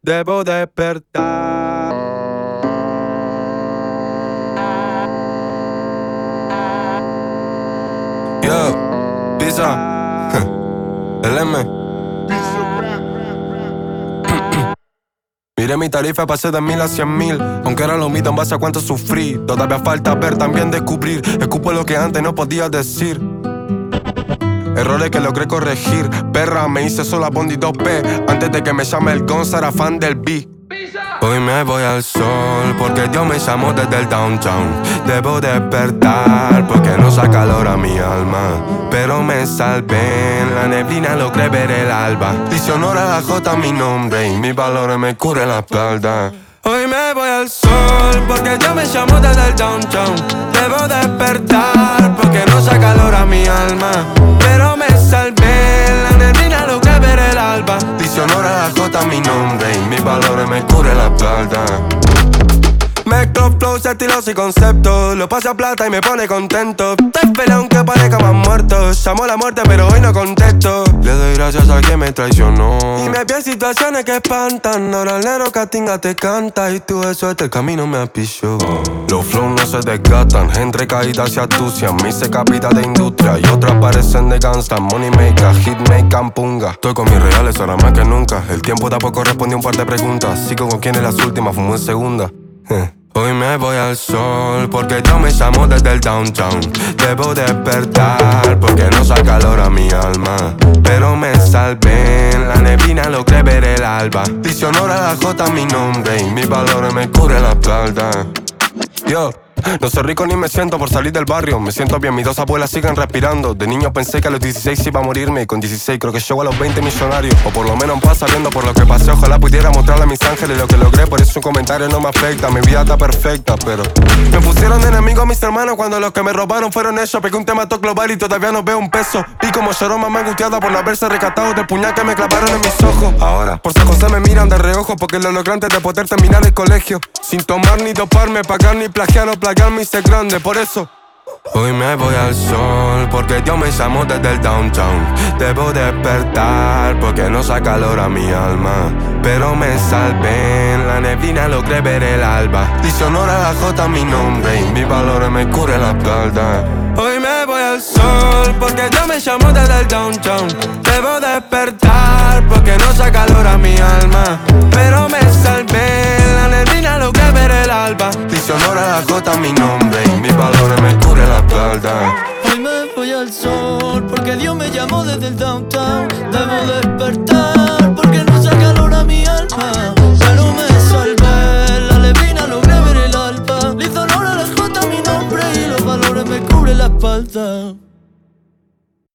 debo despertar. Yo, pizza, el M. Miré mi tarifa, pasé de 1000 a 100.000. Aunque era lo mismo en base a cuánto sufrí. Todavía falta ver, también descubrir. Escupo lo que antes no podía decir. Errores que logré corregir. Perra, me hice sola Bondi 2P. Antes de que me llame el Gonza, era fan del B. Hoy me voy al sol porque Dios me llamó desde el downtown. Debo despertar porque no saca calor a mi alma. Pero me salvé, en la neblina logré ver el alba. Dice honor a la J mi nombre y mis valores me cubren la espalda. Hoy me voy al sol porque Dios me llamó desde el downtown. Debo despertar porque no saca calor a mi alma. Pero me salvé, en la neblina logré ver el alba. Dice honor a la J mi nombre y mis valores me cubren la espalda. Mezclo flows, estilos y conceptos. Lo paso a plata y me pone contento. Te esperé aunque parezca más muerto. Llamo a la muerte pero hoy no contesto. Le doy gracias a quien me traicionó. Y me vi en situaciones que espantan. Ahora el negro Catinga te canta. Y tú eso este camino me apichó. Los flows no se desgastan. Entre caídas se atucian. Me hice capita de industria. Y otras parecen de gangsta. Money maker, hit maker, punga. Estoy con mis reales ahora más que nunca. El tiempo tampoco respondió un par de preguntas. Sigo con quien es las últimas, fumo en segunda. Hoy me voy al sol porque Dios me llamó desde el downtown. Debo despertar porque no saca calor a mi alma. Pero me salvé, en la neblina logré ver el alba. Dice honor a la J mi nombre y mis valores me cubren la espalda. Yo, no soy rico ni me siento por salir del barrio. Me siento bien, mis dos abuelas siguen respirando. De niño pensé que a los 16 iba a morirme. Y con 16 creo que llego a los 20 millonarios. O por lo menos pasa viendo por lo que pasé. Ojalá pudiera mostrarle a mis ángeles lo que logré. Por eso un comentario no me afecta, mi vida está perfecta. Pero me pusieron de enemigo mis hermanos cuando los que me robaron fueron ellos. Pegué un tema todo global y todavía no veo un peso. Vi como lloró mamá angustiada por no haberse rescatado del puñal que me clavaron en mis ojos. Ahora por San José me miran de reojo porque lo logré antes de poder terminar el colegio. Sin tomar ni doparme, pagar ni plagiar o plagiarme hice grande, por eso hoy me voy al sol porque Dios me llamó desde el downtown. Debo despertar porque no saca calor a mi alma. Pero me salvé, en la neblina logré ver el alba. Dice honor a la J mi nombre y mis valores me cubren la espalda. Hoy me voy al sol porque Dios me llamó desde el downtown. Debo despertar porque no saca calor a mi alma. Pero me salvé, en la neblina logré ver el alba. Dice honor a la J mi nombre y mis valores me cubren la espalda. Hoy me voy al sol porque Dios me llamó desde el downtown. Debo despertar porque no saca calor a mi alma. Pero me salvé, la neblina logré ver el alba. Le hizo honor a la J mi nombre y los valores me cubren la espalda.